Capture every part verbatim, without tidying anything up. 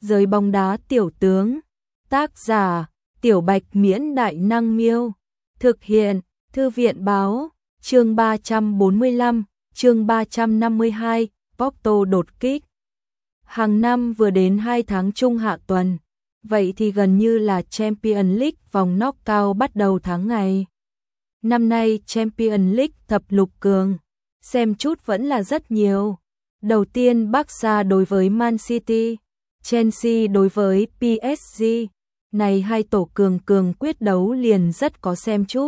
Giới bóng đá tiểu tướng. Tác giả: Tiểu Bạch Miễn Đại Năng Miêu. Thực hiện: Thư viện báo. Chương ba trăm bốn mươi lăm, chương ba trăm năm mươi hai, Porto đột kích. Hàng năm vừa đến hai tháng trung hạ tuần, vậy thì gần như là Champions League vòng knock-out bắt đầu tháng ngày. Năm nay Champions League thập lục cường, xem chút vẫn là rất nhiều. Đầu tiên Barca đối với Man City, Chelsea đối với pê ét giê, này hai tổ cường cường quyết đấu liền rất có xem chút.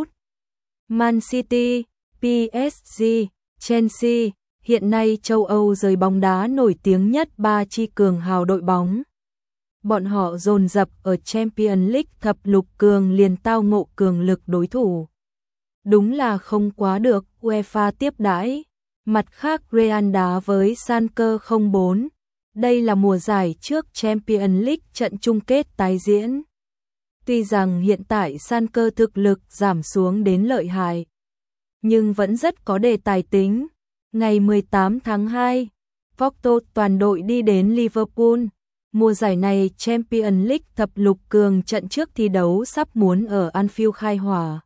Man City, pê ét giê, Chelsea, hiện nay châu Âu giới bóng đá nổi tiếng nhất ba chi cường hào đội bóng. Bọn họ dồn dập ở Champions League thập lục cường liền tao ngộ cường lực đối thủ. Đúng là không quá được UEFA tiếp đãi. Mặt khác Real đá với Schalke không bốn. Đây là mùa giải trước Champions League trận chung kết tái diễn. Tuy rằng hiện tại Schalke thực lực giảm xuống đến lợi hại, nhưng vẫn rất có đề tài tính. Ngày mười tám tháng hai, Porto toàn đội đi đến Liverpool. Mùa giải này Champions League thập lục cường trận trước thi đấu sắp muốn ở Anfield khai hỏa.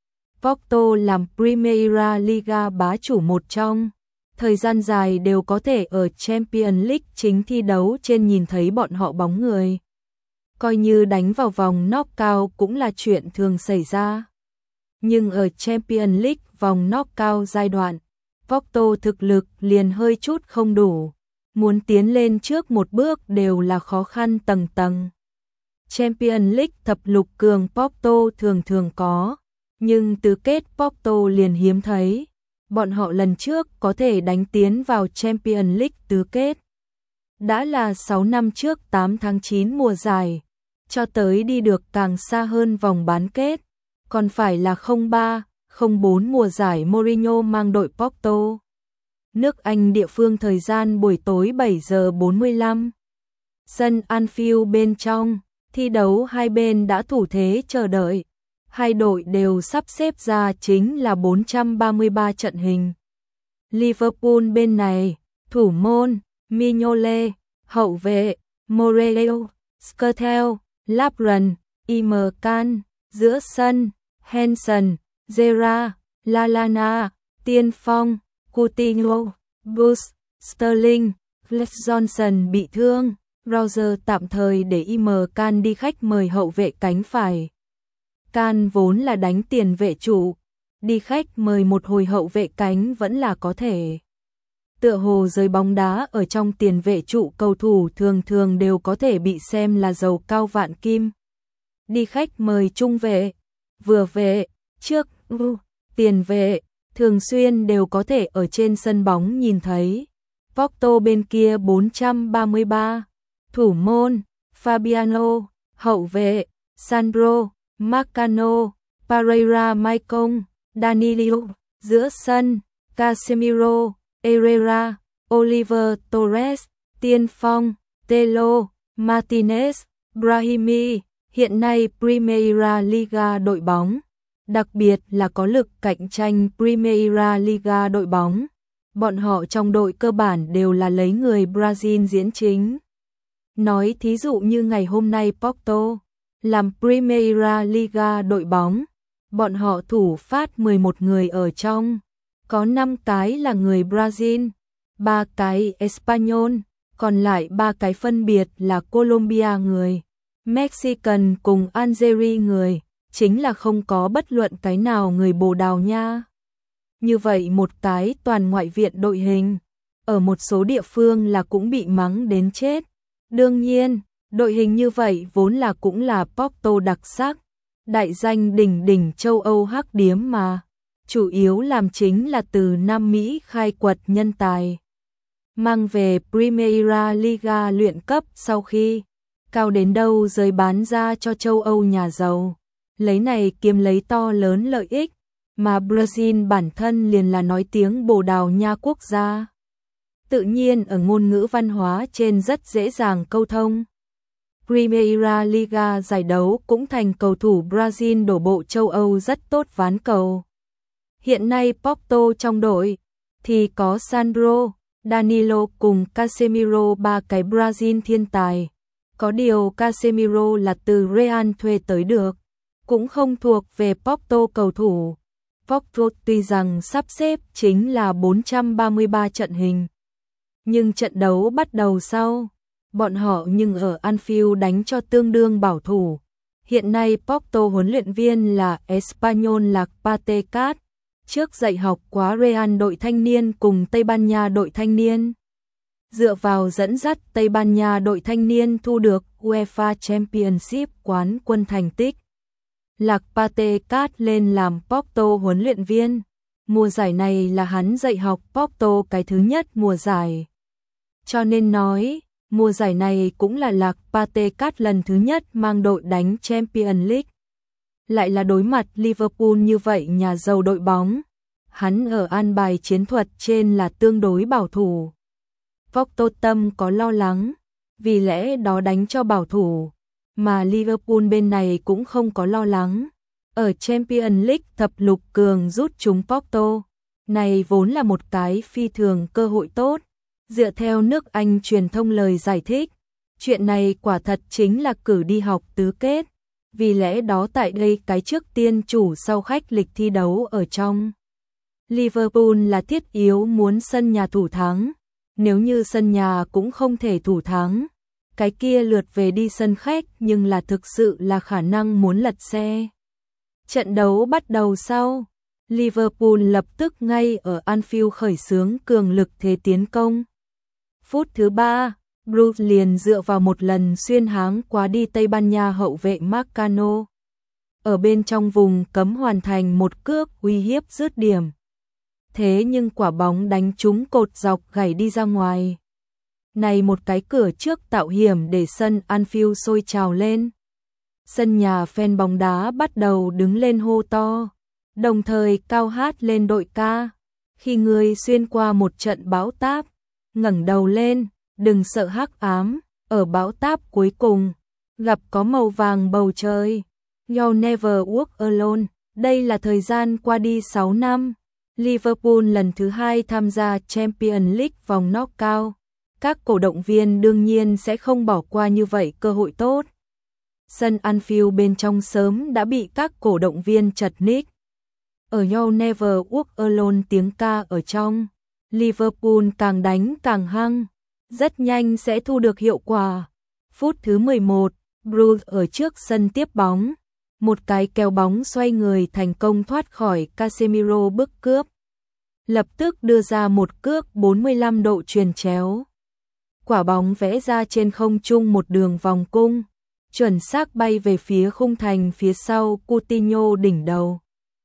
Porto làm Primeira Liga bá chủ một trong, thời gian dài đều có thể ở Champions League chính thi đấu trên nhìn thấy bọn họ bóng người. Coi như đánh vào vòng knock-out cũng là chuyện thường xảy ra. Nhưng ở Champions League vòng knock-out giai đoạn, Porto thực lực liền hơi chút không đủ. Muốn tiến lên trước một bước đều là khó khăn tầng tầng. Champions League thập lục cường Porto thường thường có, nhưng tứ kết Porto liền hiếm thấy. Bọn họ lần trước có thể đánh tiến vào Champions League tứ kết đã là sáu năm trước tám tháng chín mùa giải, cho tới đi được càng xa hơn vòng bán kết, còn phải là không ba, không bốn mùa giải Mourinho mang đội Porto. Nước Anh địa phương thời gian buổi tối bảy giờ bốn mươi lăm. Sân Anfield bên trong, thi đấu hai bên đã thủ thế chờ đợi. Hai đội đều sắp xếp ra chính là bốn trăm ba mươi ba trận hình. Liverpool bên này, thủ môn, Mignolet, hậu vệ, Morelos, Skrtel, Lovren, Emre Can, giữa sân, Henson, Gerrard, Lallana, tiên phong, Coutinho, Bruce, Sterling, Flex Johnson bị thương, Roger tạm thời để Emre Can đi khách mời hậu vệ cánh phải. Can vốn là đánh tiền vệ trụ, đi khách mời một hồi hậu vệ cánh vẫn là có thể. Tựa hồ giới bóng đá ở trong tiền vệ trụ cầu thủ thường thường đều có thể bị xem là giàu cao vạn kim. Đi khách mời trung vệ, vừa vệ, trước, tiền vệ, thường xuyên đều có thể ở trên sân bóng nhìn thấy. Porto bên kia bốn trăm ba mươi ba, thủ môn, Fabiano, hậu vệ, Sandro, Marcano, Pereira Maicon, Danilo, giữa sân, Casemiro, Herrera, Oliver Torres, tiên phong, Telo, Martinez, Brahimi. Hiện nay Primeira Liga đội bóng, đặc biệt là có lực cạnh tranh Primeira Liga đội bóng, bọn họ trong đội cơ bản đều là lấy người Brazil diễn chính. Nói thí dụ như ngày hôm nay Porto làm Primeira Liga đội bóng, bọn họ thủ phát mười một người ở trong, có năm cái là người Brazil, ba cái Espanyol, còn lại ba cái phân biệt là Colombia người, Mexican cùng Algeria người, chính là không có bất luận cái nào người Bồ Đào Nha. Như vậy một cái toàn ngoại viện đội hình, ở một số địa phương là cũng bị mắng đến chết. Đương nhiên, đội hình như vậy vốn là cũng là Porto đặc sắc, đại danh đỉnh đỉnh châu Âu hắc điếm mà, chủ yếu làm chính là từ Nam Mỹ khai quật nhân tài. Mang về Primeira Liga luyện cấp sau khi cao đến đâu rời bán ra cho châu Âu nhà giàu, lấy này kiếm lấy to lớn lợi ích, mà Brazil bản thân liền là nói tiếng Bồ Đào Nha quốc gia. Tự nhiên ở ngôn ngữ văn hóa trên rất dễ dàng câu thông. Primeira Liga giải đấu cũng thành cầu thủ Brazil đổ bộ châu Âu rất tốt ván cầu. Hiện nay Porto trong đội thì có Sandro, Danilo cùng Casemiro ba cái Brazil thiên tài. Có điều Casemiro là từ Real thuê tới được, cũng không thuộc về Porto cầu thủ. Porto tuy rằng sắp xếp chính là bốn trăm ba mươi ba trận hình, nhưng trận đấu bắt đầu sau, bọn họ nhưng ở Anfield đánh cho tương đương bảo thủ. Hiện nay Porto huấn luyện viên là Espanyol Lạc Patecat, trước dạy học quá Real đội thanh niên cùng Tây Ban Nha đội thanh niên. Dựa vào dẫn dắt Tây Ban Nha đội thanh niên thu được UEFA Championship quán quân thành tích, Lạc Patecat lên làm Porto huấn luyện viên. Mùa giải này là hắn dạy học Porto cái thứ nhất mùa giải. Cho nên nói, mùa giải này cũng là Lạc Patecat lần thứ nhất mang đội đánh Champions League. Lại là đối mặt Liverpool như vậy nhà giàu đội bóng, hắn ở an bài chiến thuật trên là tương đối bảo thủ. Porto tâm có lo lắng, vì lẽ đó đánh cho bảo thủ, mà Liverpool bên này cũng không có lo lắng. Ở Champions League thập lục cường rút chúng Porto, này vốn là một cái phi thường cơ hội tốt. Dựa theo nước Anh truyền thông lời giải thích, chuyện này quả thật chính là cử đi học tứ kết, vì lẽ đó tại đây cái trước tiên chủ sau khách lịch thi đấu ở trong. Liverpool là thiết yếu muốn sân nhà thủ thắng, nếu như sân nhà cũng không thể thủ thắng, cái kia lượt về đi sân khách nhưng là thực sự là khả năng muốn lật xe. Trận đấu bắt đầu sau, Liverpool lập tức ngay ở Anfield khởi xướng cường lực thế tiến công. Phút thứ ba, Bruce liền dựa vào một lần xuyên háng quá đi Tây Ban Nha hậu vệ Marcano. Ở bên trong vùng cấm hoàn thành một cước uy hiếp dứt điểm. Thế nhưng quả bóng đánh trúng cột dọc gảy đi ra ngoài. Này một cái cửa trước tạo hiểm để sân Anfield sôi trào lên. Sân nhà fan bóng đá bắt đầu đứng lên hô to, đồng thời cao hát lên đội ca. Khi người xuyên qua một trận bão táp, ngẩng đầu lên, đừng sợ hắc ám, ở bão táp cuối cùng, gặp có màu vàng bầu trời. You'll never walk alone. Đây là thời gian qua đi sáu năm. Liverpool lần thứ hai tham gia Champions League vòng knockout. Các cổ động viên đương nhiên sẽ không bỏ qua như vậy cơ hội tốt. Sân Anfield bên trong sớm đã bị các cổ động viên chật ních. Ở You'll never walk alone tiếng ca ở trong, Liverpool càng đánh càng hăng, rất nhanh sẽ thu được hiệu quả. Phút thứ mười một, Bruce ở trước sân tiếp bóng, một cái kéo bóng xoay người thành công thoát khỏi Casemiro bức cướp. Lập tức đưa ra một cước bốn mươi lăm độ chuyền chéo. Quả bóng vẽ ra trên không trung một đường vòng cung, chuẩn xác bay về phía khung thành phía sau Coutinho đỉnh đầu.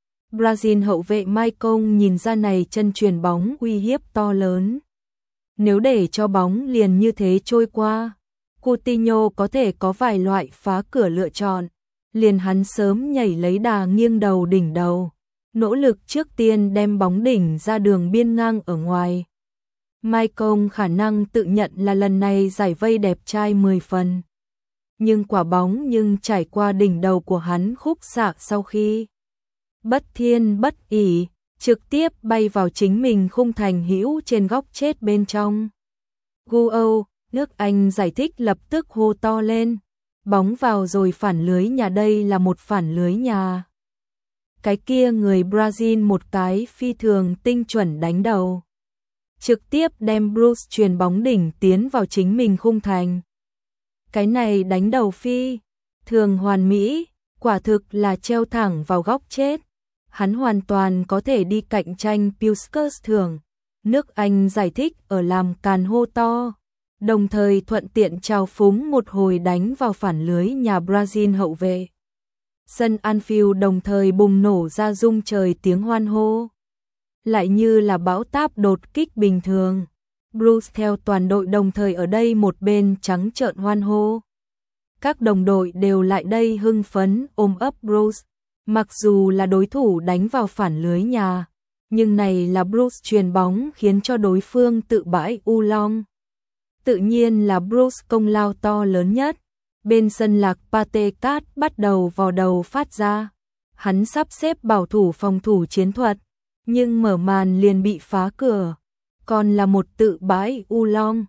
Brazil hậu vệ Maicon nhìn ra này chân chuyền bóng uy hiếp to lớn. Nếu để cho bóng liền như thế trôi qua, Coutinho có thể có vài loại phá cửa lựa chọn. Liền hắn sớm nhảy lấy đà nghiêng đầu đỉnh đầu, nỗ lực trước tiên đem bóng đỉnh ra đường biên ngang ở ngoài. Maicon khả năng tự nhận là lần này giải vây đẹp trai mười phần. Nhưng quả bóng nhưng trải qua đỉnh đầu của hắn khúc xạ sau khi bất thiên bất ỷ, trực tiếp bay vào chính mình khung thành hữu trên góc chết bên trong. Guo, nước Anh giải thích lập tức hô to lên. Bóng vào rồi phản lưới nhà, đây là một phản lưới nhà. Cái kia người Brazil một cái phi thường tinh chuẩn đánh đầu. Trực tiếp đem Bruce chuyền bóng đỉnh tiến vào chính mình khung thành. Cái này đánh đầu phi thường hoàn mỹ, quả thực là treo thẳng vào góc chết. Hắn hoàn toàn có thể đi cạnh tranh Puskas thưởng. Nước Anh giải thích ở làm càn hô to, đồng thời thuận tiện trào phúng một hồi đánh vào phản lưới nhà Brazil hậu vệ. Sân Anfield đồng thời bùng nổ ra rung trời tiếng hoan hô. Lại như là bão táp đột kích bình thường. Bruce theo toàn đội đồng thời ở đây một bên trắng trợn hoan hô. Các đồng đội đều lại đây hưng phấn ôm ấp Bruce. Mặc dù là đối thủ đánh vào phản lưới nhà, nhưng này là Bruce chuyền bóng khiến cho đối phương tự bãi u long. Tự nhiên là Bruce công lao to lớn nhất. Bên sân Lạc Patecat bắt đầu vò đầu phát ra. Hắn sắp xếp bảo thủ phòng thủ chiến thuật, nhưng mở màn liền bị phá cửa. Còn là một tự bãi u long.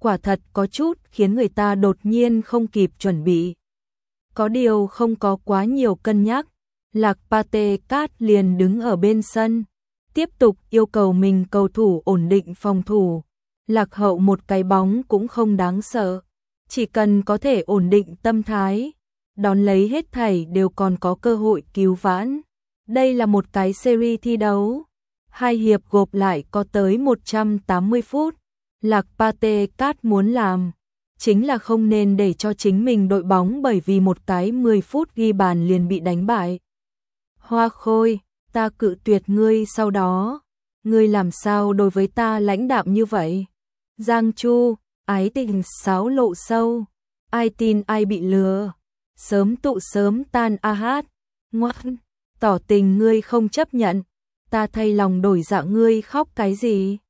quả thật có chút khiến người ta đột nhiên không kịp chuẩn bị. Có điều không có quá nhiều cân nhắc, Lạc Pate Cát liền đứng ở bên sân, tiếp tục yêu cầu mình cầu thủ ổn định phòng thủ. Lạc Hậu một cái bóng cũng không đáng sợ, chỉ cần có thể ổn định tâm thái, đón lấy hết thảy đều còn có cơ hội cứu vãn. Đây là một cái series thi đấu, hai hiệp gộp lại có tới một trăm tám mươi phút. Lạc Pate Cát muốn làm chính là không nên để cho chính mình đội bóng bởi vì một cái mười phút ghi bàn liền bị đánh bại. Hoa Khôi, ta cự tuyệt ngươi sau đó, ngươi làm sao đối với ta lãnh đạm như vậy? Giang Chu, ái tình sáo lộ sâu, ai tin ai bị lừa, sớm tụ sớm tan a hát, ngoan, tỏ tình ngươi không chấp nhận, ta thay lòng đổi dạ ngươi khóc cái gì?